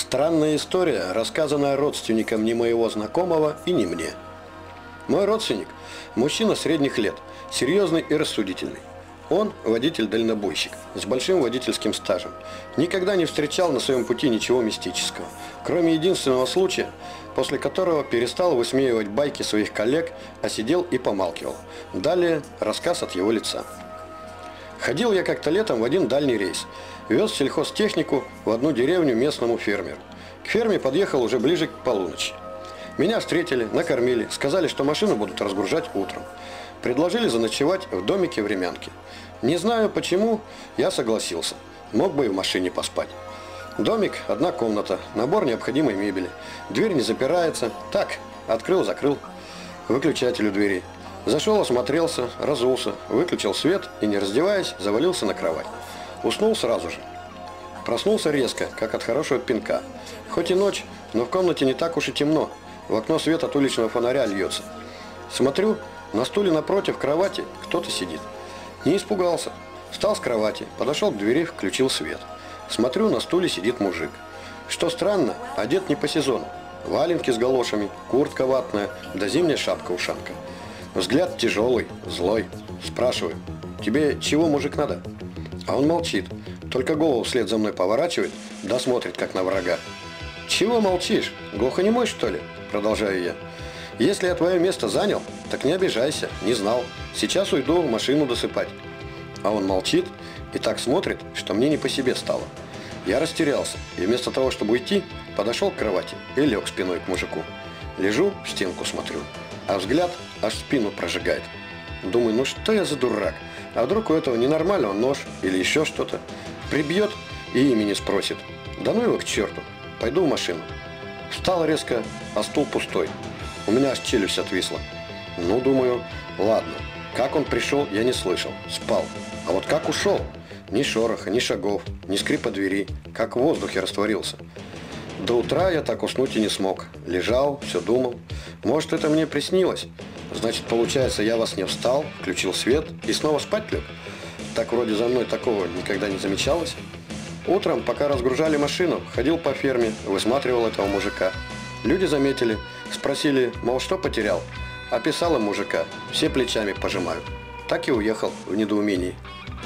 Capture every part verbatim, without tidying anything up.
Странная история, рассказанная родственником не моего знакомого и не мне. Мой родственник – мужчина средних лет, серьезный и рассудительный. Он – водитель-дальнобойщик, с большим водительским стажем. Никогда не встречал на своем пути ничего мистического, кроме единственного случая, после которого перестал высмеивать байки своих коллег, а сидел и помалкивал. Далее рассказ от его лица. Ходил я как-то летом в один дальний рейс. Вез сельхозтехнику в одну деревню местному фермеру. К ферме подъехал уже ближе к полуночи. Меня встретили, накормили, сказали, что машину будут разгружать утром. Предложили заночевать в домике времянки. Не знаю почему, я согласился. Мог бы и в машине поспать. Домик, одна комната, набор необходимой мебели. Дверь не запирается. Так, открыл-закрыл. Выключатель у двери. Зашел, осмотрелся, разулся, выключил свет и, не раздеваясь, завалился на кровать. Уснул сразу же. Проснулся резко, как от хорошего пинка. Хоть и ночь, но в комнате не так уж и темно. В окно свет от уличного фонаря льется. Смотрю, на стуле напротив кровати кто-то сидит. Не испугался. Встал с кровати, подошел к двери, включил свет. Смотрю, на стуле сидит мужик. Что странно, одет не по сезону. Валенки с галошами, куртка ватная, да зимняя шапка-ушанка. Взгляд тяжелый, злой. Спрашиваю: тебе чего, мужик, надо? А он молчит, только голову вслед за мной поворачивает, да смотрит, как на врага. Чего молчишь? Глухонемой, что ли? Продолжаю я. Если я твое место занял, так не обижайся, не знал. Сейчас уйду машину досыпать. А он молчит и так смотрит, что мне не по себе стало. Я растерялся и вместо того, чтобы уйти, подошел к кровати и лег спиной к мужику. Лежу, в стенку смотрю, а взгляд аж спину прожигает. Думаю, ну что я за дурак? А вдруг у этого ненормального нож или еще что-то? Прибьет и имени спросит. Да ну его к черту. Пойду в машину. Встал резко, а стул пустой. У меня аж челюсть отвисла. Ну, думаю, ладно. Как он пришел, я не слышал. Спал. А вот как ушел? Ни шороха, ни шагов, ни скрипа двери. Как в воздухе растворился. До утра я так уснуть и не смог. Лежал, все думал. Может, это мне приснилось? Значит, получается, я во сне встал, включил свет и снова спать лег? Так вроде за мной такого никогда не замечалось. Утром, пока разгружали машину, ходил по ферме, высматривал этого мужика. Люди заметили, спросили, мол, что потерял? Описал им мужика, все плечами пожимают. Так и уехал в недоумении.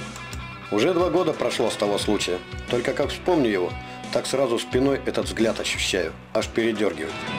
Уже два года прошло с того случая. Только как вспомню его, так сразу спиной этот взгляд ощущаю, аж передергивает.